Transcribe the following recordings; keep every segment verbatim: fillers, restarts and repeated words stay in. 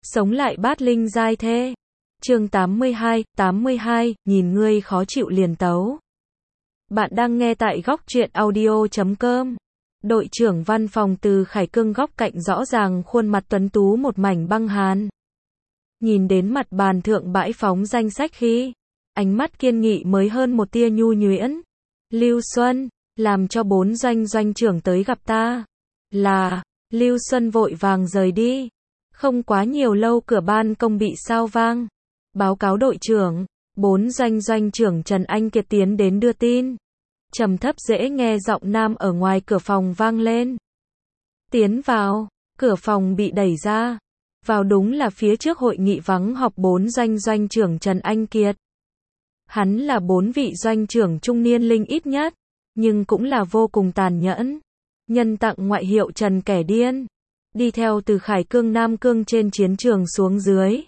Sống lại bát linh giai thê. Chương tám mươi hai, tám mươi hai, nhìn ngươi khó chịu liền tấu. Bạn đang nghe tại góc truyện audio chấm com. Đội trưởng văn phòng Từ Khải Cương góc cạnh rõ ràng khuôn mặt tuấn tú một mảnh băng hàn. Nhìn đến mặt bàn thượng bãi phóng danh sách khi, ánh mắt kiên nghị mới hơn một tia nhu nhuyễn. Lưu Xuân, làm cho bốn doanh doanh trưởng tới gặp ta. Là, Lưu Xuân vội vàng rời đi. Không quá nhiều lâu cửa ban công bị sao vang. Báo cáo đội trưởng, bốn doanh doanh trưởng Trần Anh Kiệt tiến đến đưa tin. Trầm thấp dễ nghe giọng nam ở ngoài cửa phòng vang lên. Tiến vào, cửa phòng bị đẩy ra. Vào đúng là phía trước hội nghị vắng họp bốn doanh doanh trưởng Trần Anh Kiệt. Hắn là bốn vị doanh trưởng trung niên linh ít nhất, nhưng cũng là vô cùng tàn nhẫn. Nhân tặng ngoại hiệu Trần Kẻ Điên. Đi theo Từ Khải Cương Nam Cương trên chiến trường xuống dưới.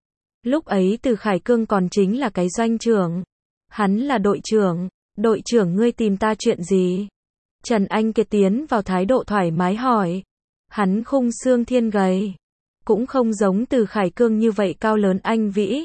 Lúc ấy Từ Khải Cương còn chính là cái doanh trưởng. Hắn là đội trưởng. Đội trưởng ngươi tìm ta chuyện gì? Trần Anh Kiệt tiến vào thái độ thoải mái hỏi. Hắn khung xương thiên gầy. Cũng không giống Từ Khải Cương như vậy cao lớn anh vĩ.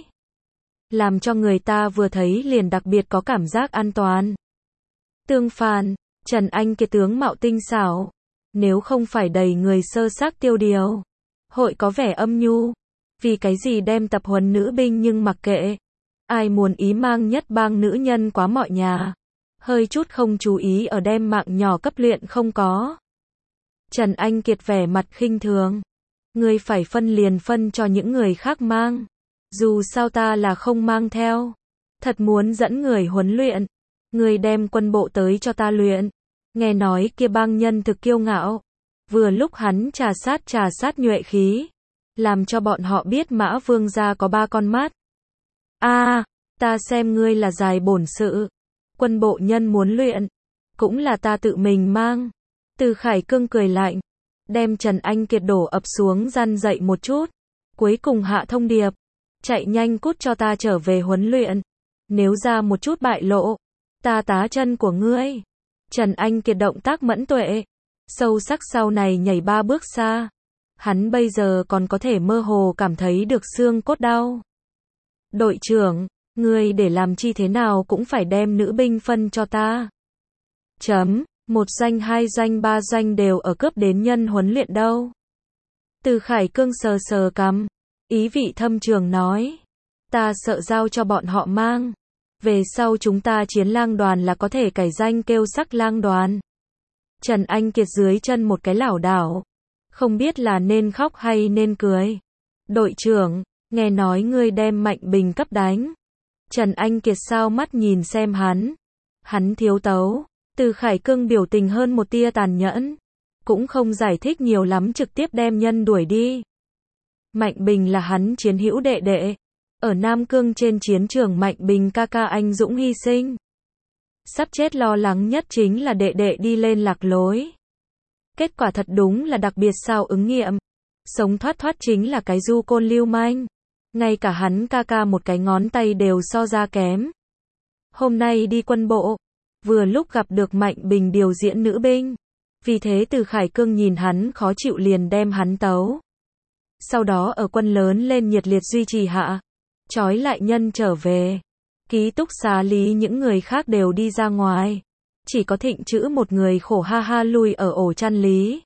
Làm cho người ta vừa thấy liền đặc biệt có cảm giác an toàn. Tương phản, Trần Anh Kiệt tướng mạo tinh xảo. Nếu không phải đầy người sơ xác tiêu điều, hội có vẻ âm nhu. Vì cái gì đem tập huấn nữ binh nhưng mặc kệ. Ai muốn ý mang nhất bang nữ nhân quá mọi nhà. Hơi chút không chú ý ở đem mạng nhỏ cấp luyện không có. Trần Anh Kiệt vẻ mặt khinh thường. Ngươi phải phân liền phân cho những người khác mang. Dù sao ta là không mang theo. Thật muốn dẫn người huấn luyện. Ngươi đem quân bộ tới cho ta luyện. Nghe nói kia bang nhân thực kiêu ngạo. Vừa lúc hắn trà sát trà sát nhuệ khí. Làm cho bọn họ biết Mã Vương gia có ba con mắt. A, à, ta xem ngươi là dài bổn sự. Quân bộ nhân muốn luyện. Cũng là ta tự mình mang. Từ Khải Cương cười lạnh. Đem Trần Anh Kiệt đổ ập xuống răn dậy một chút. Cuối cùng hạ thông điệp. Chạy nhanh cút cho ta trở về huấn luyện. Nếu ra một chút bại lộ. Ta tá chân của ngươi. Trần Anh Kiệt động tác mẫn tuệ. Sâu sắc sau này nhảy ba bước xa. Hắn bây giờ còn có thể mơ hồ cảm thấy được xương cốt đau. Đội trưởng, ngươi để làm chi thế nào cũng phải đem nữ binh phân cho ta. Chấm, một doanh hai doanh ba doanh đều ở cướp đến nhân huấn luyện đâu. Từ Khải Cương sờ sờ cằm. Ý vị thâm trường nói. Ta sợ giao cho bọn họ mang. Về sau chúng ta chiến lang đoàn là có thể cải danh kêu sắc lang đoàn. Trần Anh Kiệt dưới chân một cái lảo đảo. Không biết là nên khóc hay nên cười. Đội trưởng, nghe nói ngươi đem Mạnh Bình cấp đánh. Trần Anh Kiệt sao mắt nhìn xem hắn. Hắn thiếu tấu. Từ Khải Cương biểu tình hơn một tia tàn nhẫn. Cũng không giải thích nhiều lắm trực tiếp đem nhân đuổi đi. Mạnh Bình là hắn chiến hữu đệ đệ. Ở Nam Cương trên chiến trường Mạnh Bình ca ca anh dũng hy sinh. Sắp chết lo lắng nhất chính là đệ đệ đi lên lạc lối. Kết quả thật đúng là đặc biệt sao ứng nghiệm. Sống thoát thoát chính là cái du côn lưu manh. Ngay cả hắn ca ca một cái ngón tay đều so ra kém. Hôm nay đi quân bộ. Vừa lúc gặp được Mạnh Bình điều diễn nữ binh. Vì thế Từ Khải Cương nhìn hắn khó chịu liền đem hắn tấu. Sau đó ở quân lớn lên nhiệt liệt duy trì hạ. Trói lại nhân trở về. Ký túc xá lý những người khác đều đi ra ngoài. Chỉ có Thịnh Chữ một người khổ ha ha lui ở ổ chăn lý.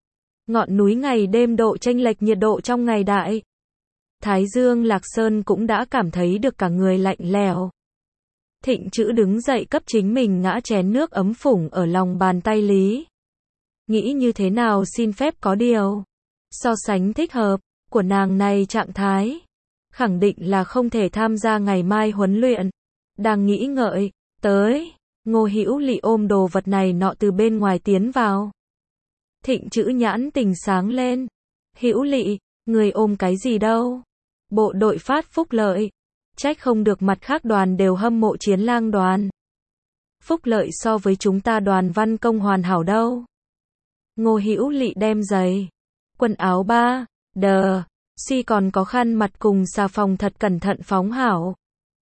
Ngọn núi ngày đêm độ chênh lệch nhiệt độ trong ngày đại. Thái Dương Lạc Sơn cũng đã cảm thấy được cả người lạnh lẽo. Thịnh Chữ đứng dậy cấp chính mình ngã chén nước ấm phủng ở lòng bàn tay lý. Nghĩ như thế nào xin phép có điều. So sánh thích hợp, của nàng này trạng thái. Khẳng định là không thể tham gia ngày mai huấn luyện. Đang nghĩ ngợi, tới. Ngô Hữu Lị ôm đồ vật này nọ từ bên ngoài tiến vào. Thịnh Chữ nhãn tình sáng lên. Hữu Lị, người ôm cái gì đâu? Bộ đội phát phúc lợi. Trách không được mặt khác đoàn đều hâm mộ chiến lang đoàn. Phúc lợi so với chúng ta đoàn văn công hoàn hảo đâu. Ngô Hữu Lị đem giày, quần áo ba, đờ, si còn có khăn mặt cùng xà phòng thật cẩn thận phóng hảo.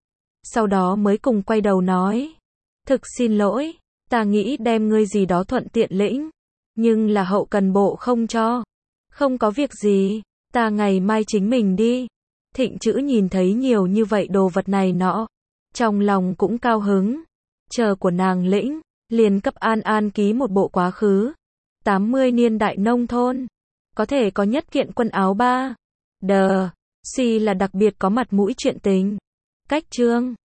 Sau đó mới cùng quay đầu nói. Thực xin lỗi, ta nghĩ đem ngươi gì đó thuận tiện lĩnh. Nhưng là hậu cần bộ không cho. Không có việc gì. Ta ngày mai chính mình đi. Thịnh Chữ nhìn thấy nhiều như vậy đồ vật này nọ. Trong lòng cũng cao hứng. Chờ của nàng lĩnh, liền cấp An An ký một bộ quá khứ. tám mươi niên đại nông thôn. Có thể có nhất kiện quần áo ba. Đờ. Si là đặc biệt có mặt mũi chuyện tình. Cách chương.